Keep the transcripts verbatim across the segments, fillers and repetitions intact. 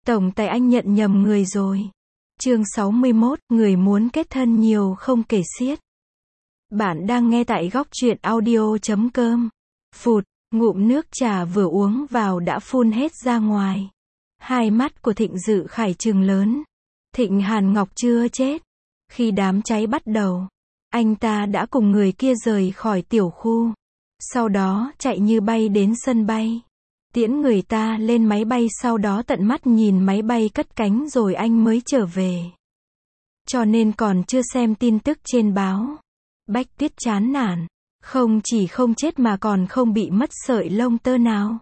Tổng tài anh nhận nhầm người rồi. Chương sáu mươi mốt, người muốn kết thân nhiều không kể xiết. Bạn đang nghe tại góc truyện audio chấm com. Phụt, ngụm nước trà vừa uống vào đã phun hết ra ngoài. Hai mắt của Thịnh Dự Khải trừng lớn. Thịnh Hàn Ngọc chưa chết. Khi đám cháy bắt đầu, anh ta đã cùng người kia rời khỏi tiểu khu. Sau đó chạy như bay đến sân bay. Tiễn người ta lên máy bay, sau đó tận mắt nhìn máy bay cất cánh rồi anh mới trở về. Cho nên còn chưa xem tin tức trên báo. Bách Tuyết chán nản. Không chỉ không chết mà còn không bị mất sợi lông tơ nào.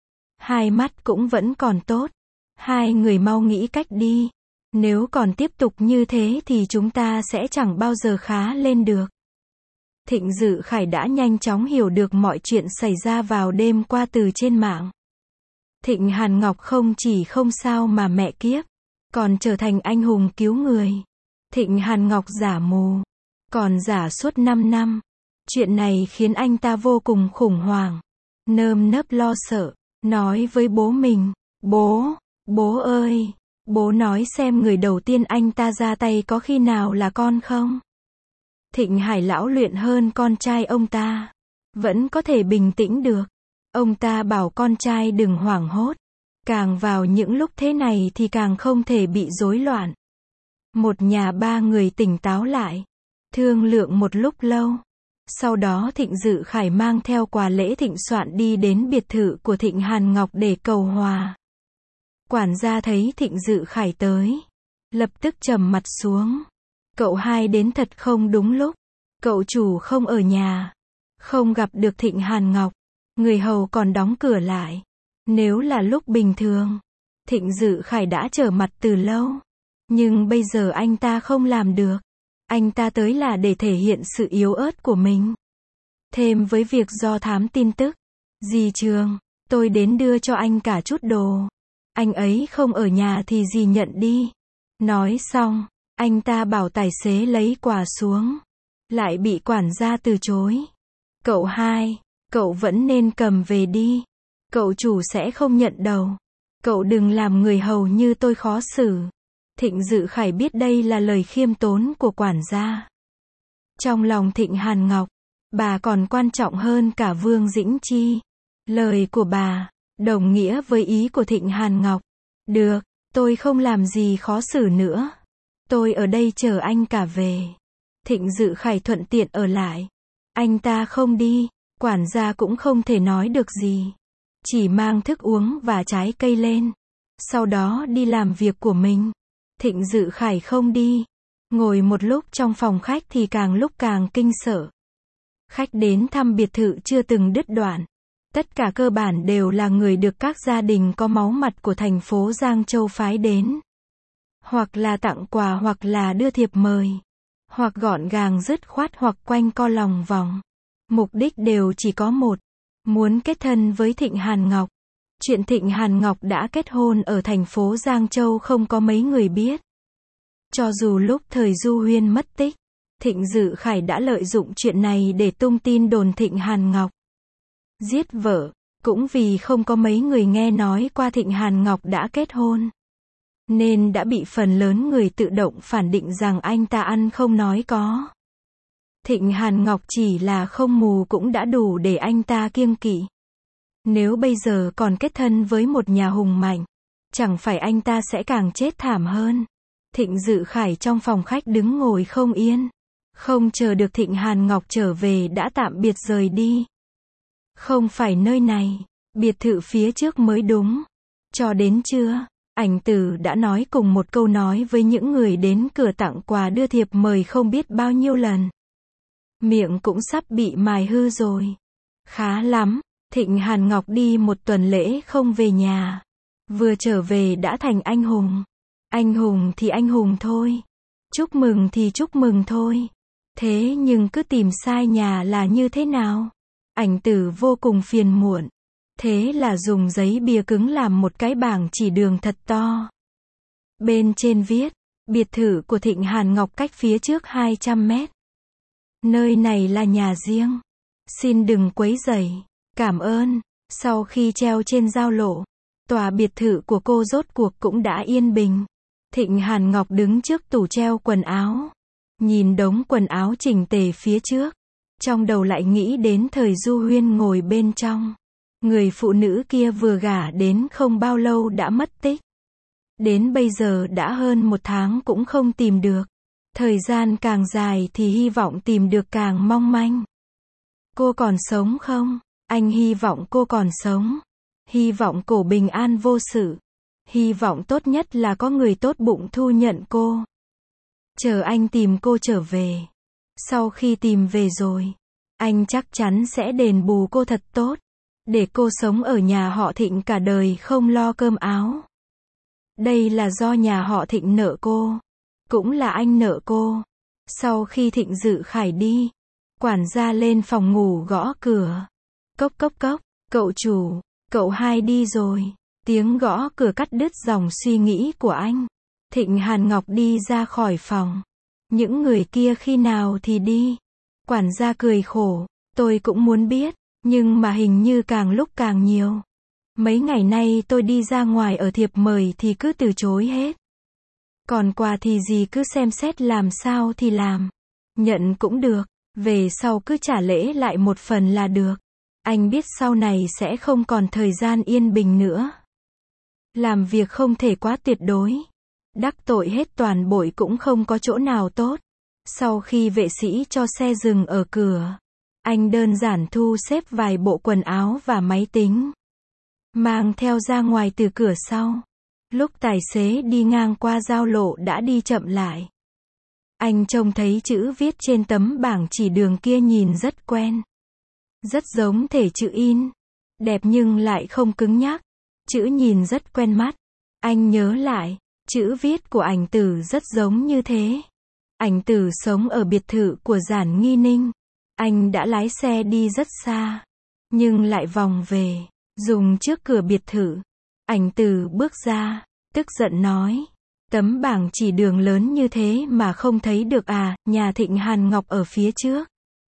Hai mắt cũng vẫn còn tốt. Hai người mau nghĩ cách đi. Nếu còn tiếp tục như thế thì chúng ta sẽ chẳng bao giờ khá lên được. Thịnh Dự Khải đã nhanh chóng hiểu được mọi chuyện xảy ra vào đêm qua từ trên mạng. Thịnh Hàn Ngọc không chỉ không sao mà mẹ kiếp, còn trở thành anh hùng cứu người. Thịnh Hàn Ngọc giả mù, còn giả suốt năm năm. Chuyện này khiến anh ta vô cùng khủng hoảng, nơm nớp lo sợ, nói với bố mình, bố, bố ơi, bố nói xem người đầu tiên anh ta ra tay có khi nào là con không? Thịnh Hải lão luyện hơn con trai ông ta, vẫn có thể bình tĩnh được. Ông ta bảo con trai đừng hoảng hốt. Càng vào những lúc thế này thì càng không thể bị rối loạn. Một nhà ba người tỉnh táo lại, thương lượng một lúc lâu. Sau đó Thịnh Dự Khải mang theo quà lễ thịnh soạn đi đến biệt thự của Thịnh Hàn Ngọc để cầu hòa. Quản gia thấy Thịnh Dự Khải tới, lập tức trầm mặt xuống. Cậu hai đến thật không đúng lúc. Cậu chủ không ở nhà, không gặp được Thịnh Hàn Ngọc. Người hầu còn đóng cửa lại. Nếu là lúc bình thường, Thịnh Dự Khải đã trở mặt từ lâu. Nhưng bây giờ anh ta không làm được. Anh ta tới là để thể hiện sự yếu ớt của mình. Thêm với việc do thám tin tức. Dì Trường, tôi đến đưa cho anh cả chút đồ. Anh ấy không ở nhà thì dì nhận đi. Nói xong, anh ta bảo tài xế lấy quà xuống. Lại bị quản gia từ chối. Cậu hai, cậu vẫn nên cầm về đi. Cậu chủ sẽ không nhận đâu. Cậu đừng làm người hầu như tôi khó xử. Thịnh Dự Khải biết đây là lời khiêm tốn của quản gia. Trong lòng Thịnh Hàn Ngọc, bà còn quan trọng hơn cả Vương Dĩnh Chi. Lời của bà đồng nghĩa với ý của Thịnh Hàn Ngọc. Được, tôi không làm gì khó xử nữa. Tôi ở đây chờ anh cả về. Thịnh Dự Khải thuận tiện ở lại. Anh ta không đi, quản gia cũng không thể nói được gì. Chỉ mang thức uống và trái cây lên. Sau đó đi làm việc của mình. Thịnh Dự Khải không đi. Ngồi một lúc trong phòng khách thì càng lúc càng kinh sợ. Khách đến thăm biệt thự chưa từng đứt đoạn. Tất cả cơ bản đều là người được các gia đình có máu mặt của thành phố Giang Châu phái đến. Hoặc là tặng quà hoặc là đưa thiệp mời. Hoặc gọn gàng dứt khoát hoặc quanh co lòng vòng. Mục đích đều chỉ có một. Muốn kết thân với Thịnh Hàn Ngọc. Chuyện Thịnh Hàn Ngọc đã kết hôn ở thành phố Giang Châu không có mấy người biết. Cho dù lúc thời Du Huyên mất tích, Thịnh Dự Khải đã lợi dụng chuyện này để tung tin đồn Thịnh Hàn Ngọc giết vợ. Cũng vì không có mấy người nghe nói qua Thịnh Hàn Ngọc đã kết hôn, nên đã bị phần lớn người tự động phản định rằng anh ta ăn không nói có. Thịnh Hàn Ngọc chỉ là không mù cũng đã đủ để anh ta kiêng kỵ. Nếu bây giờ còn kết thân với một nhà hùng mạnh, chẳng phải anh ta sẽ càng chết thảm hơn. Thịnh Dự Khải trong phòng khách đứng ngồi không yên. Không chờ được Thịnh Hàn Ngọc trở về đã tạm biệt rời đi. Không phải nơi này, biệt thự phía trước mới đúng. Cho đến trưa, ảnh tử đã nói cùng một câu nói với những người đến cửa tặng quà đưa thiệp mời không biết bao nhiêu lần. Miệng cũng sắp bị mài hư rồi. Khá lắm, Thịnh Hàn Ngọc đi một tuần lễ không về nhà. Vừa trở về đã thành anh hùng. Anh hùng thì anh hùng thôi. Chúc mừng thì chúc mừng thôi. Thế nhưng cứ tìm sai nhà là như thế nào? Ảnh tử vô cùng phiền muộn. Thế là dùng giấy bìa cứng làm một cái bảng chỉ đường thật to. Bên trên viết, biệt thự của Thịnh Hàn Ngọc cách phía trước hai trăm mét. Nơi này là nhà riêng. Xin đừng quấy rầy. Cảm ơn. Sau khi treo trên giao lộ, Tòa biệt thự của cô rốt cuộc cũng đã yên bình. Thịnh Hàn Ngọc đứng trước tủ treo quần áo. Nhìn đống quần áo chỉnh tề phía trước. Trong đầu lại nghĩ đến thời Du Huyên ngồi bên trong. Người phụ nữ kia vừa gả đến không bao lâu đã mất tích. Đến bây giờ đã hơn một tháng cũng không tìm được. Thời gian càng dài thì hy vọng tìm được càng mong manh. Cô còn sống không? Anh hy vọng cô còn sống. Hy vọng cổ bình an vô sự. Hy vọng tốt nhất là có người tốt bụng thu nhận cô. Chờ anh tìm cô trở về. Sau khi tìm về rồi, anh chắc chắn sẽ đền bù cô thật tốt. Để cô sống ở nhà họ Thịnh cả đời không lo cơm áo. Đây là do nhà họ Thịnh nợ cô. Cũng là anh nợ cô. Sau khi Thịnh Dự Khải đi, quản gia lên phòng ngủ gõ cửa. Cốc cốc cốc, cậu chủ, cậu hai đi rồi. Tiếng gõ cửa cắt đứt dòng suy nghĩ của anh. Thịnh Hàn Ngọc đi ra khỏi phòng. Những người kia khi nào thì đi? Quản gia cười khổ. Tôi cũng muốn biết, nhưng mà hình như càng lúc càng nhiều. Mấy ngày nay tôi đi ra ngoài ở thiệp mời thì cứ từ chối hết. Còn quà thì gì cứ xem xét làm sao thì làm. Nhận cũng được, về sau cứ trả lễ lại một phần là được. Anh biết sau này sẽ không còn thời gian yên bình nữa. Làm việc không thể quá tuyệt đối. Đắc tội hết toàn bội cũng không có chỗ nào tốt. Sau khi vệ sĩ cho xe dừng ở cửa, anh đơn giản thu xếp vài bộ quần áo và máy tính. Mang theo ra ngoài từ cửa sau. Lúc tài xế đi ngang qua giao lộ đã đi chậm lại. Anh trông thấy chữ viết trên tấm bảng chỉ đường kia nhìn rất quen. Rất giống thể chữ in. Đẹp nhưng lại không cứng nhắc. Chữ nhìn rất quen mắt. Anh nhớ lại, chữ viết của ảnh Tử rất giống như thế. Ảnh Tử sống ở biệt thự của Giản Nghi Ninh. Anh đã lái xe đi rất xa, nhưng lại vòng về, dùng trước cửa biệt thự. Ảnh Tử bước ra, tức giận nói, tấm bảng chỉ đường lớn như thế mà không thấy được à, nhà Thịnh Hàn Ngọc ở phía trước.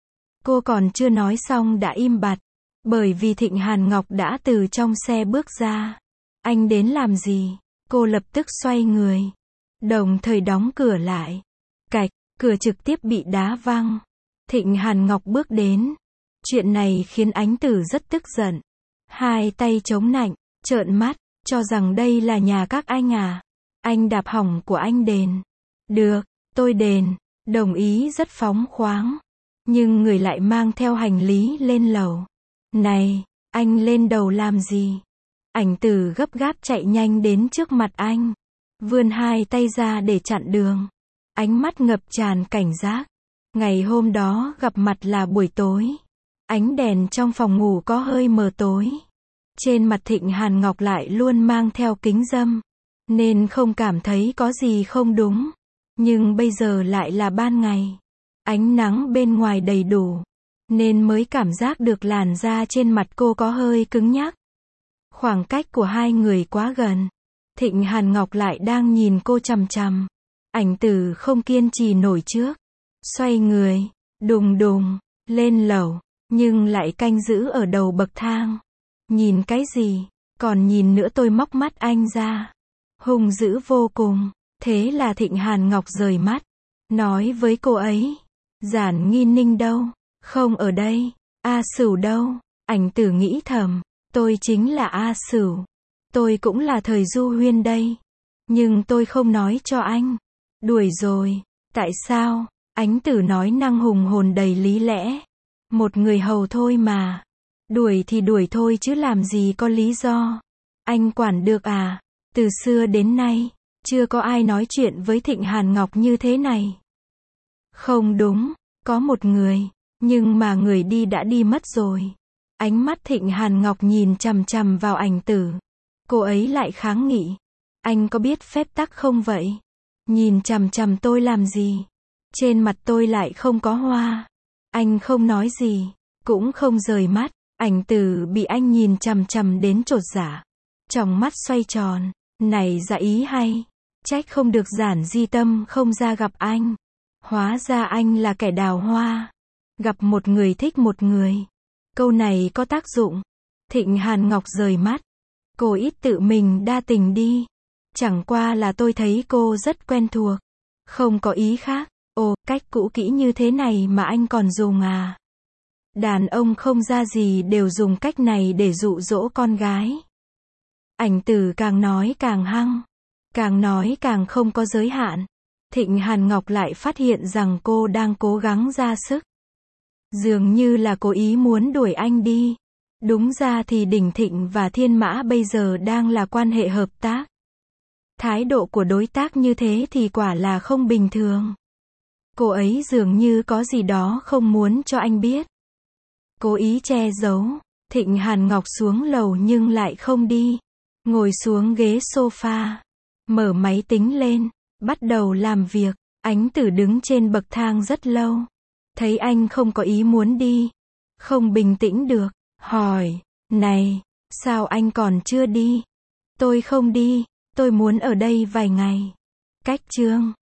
Cô còn chưa nói xong đã im bặt, bởi vì Thịnh Hàn Ngọc đã từ trong xe bước ra. Anh đến làm gì? Cô lập tức xoay người, đồng thời đóng cửa lại. Cạch, cửa trực tiếp bị đá văng. Thịnh Hàn Ngọc bước đến. Chuyện này khiến Ánh Tử rất tức giận. Hai tay chống nạnh, trợn mắt, cho rằng đây là nhà các anh à. Anh đạp hỏng của anh đền. Được, tôi đền, đồng ý rất phóng khoáng. Nhưng người lại mang theo hành lý lên lầu. Này, anh lên đầu làm gì? Ảnh Tử gấp gáp chạy nhanh đến trước mặt anh. Vươn hai tay ra để chặn đường. Ánh mắt ngập tràn cảnh giác. Ngày hôm đó gặp mặt là buổi tối. Ánh đèn trong phòng ngủ có hơi mờ tối. Trên mặt Thịnh Hàn Ngọc lại luôn mang theo kính râm. Nên không cảm thấy có gì không đúng. Nhưng bây giờ lại là ban ngày. Ánh nắng bên ngoài đầy đủ. Nên mới cảm giác được làn da trên mặt cô có hơi cứng nhắc. Khoảng cách của hai người quá gần. Thịnh Hàn Ngọc lại đang nhìn cô chằm chằm. Ảnh Tử không kiên trì nổi trước. Xoay người, đùng đùng, lên lầu, nhưng lại canh giữ ở đầu bậc thang. Nhìn cái gì? Còn nhìn nữa, tôi móc mắt anh ra. Hung dữ vô cùng. Thế là Thịnh Hàn Ngọc rời mắt. Nói với cô ấy. Giản Nghi Ninh đâu? Không ở đây. A Sửu đâu? Ảnh Tử nghĩ thầm. Tôi chính là A Sửu. Tôi cũng là thời Du Huyên đây. Nhưng tôi không nói cho anh. Đuổi rồi. Tại sao? Ánh Tử nói năng hùng hồn đầy lý lẽ. Một người hầu thôi mà. Đuổi thì đuổi thôi chứ làm gì có lý do. Anh quản được à? Từ xưa đến nay, chưa có ai nói chuyện với Thịnh Hàn Ngọc như thế này. Không đúng, có một người, nhưng mà người đi đã đi mất rồi. Ánh mắt Thịnh Hàn Ngọc nhìn chằm chằm vào Ảnh Tử. Cô ấy lại kháng nghị. Anh có biết phép tắc không vậy? Nhìn chằm chằm tôi làm gì? Trên mặt tôi lại không có hoa. Anh không nói gì, cũng không rời mắt. Ảnh Tử bị anh nhìn chằm chằm đến chột dạ. Trong mắt xoay tròn. Này dạ ý hay. Trách không được Giản Di Tâm không ra gặp anh. Hóa ra anh là kẻ đào hoa. Gặp một người thích một người. Câu này có tác dụng. Thịnh Hàn Ngọc rời mắt. Cô ít tự mình đa tình đi. Chẳng qua là tôi thấy cô rất quen thuộc. Không có ý khác. Ồ, cách cũ kỹ như thế này mà anh còn dùng à? Đàn ông không ra gì đều dùng cách này để dụ dỗ con gái. Ảnh Tử càng nói càng hăng. Càng nói càng không có giới hạn. Thịnh Hàn Ngọc lại phát hiện rằng cô đang cố gắng ra sức. Dường như là cố ý muốn đuổi anh đi. Đúng ra thì Đỉnh Thịnh và Thiên Mã bây giờ đang là quan hệ hợp tác. Thái độ của đối tác như thế thì quả là không bình thường. Cô ấy dường như có gì đó không muốn cho anh biết. Cố ý che giấu. Thịnh Hàn Ngọc xuống lầu nhưng lại không đi. Ngồi xuống ghế sofa. Mở máy tính lên. Bắt đầu làm việc. Ánh Tử đứng trên bậc thang rất lâu. Thấy anh không có ý muốn đi. Không bình tĩnh được. Hỏi. Này, sao anh còn chưa đi? Tôi không đi. Tôi muốn ở đây vài ngày. Cách chương.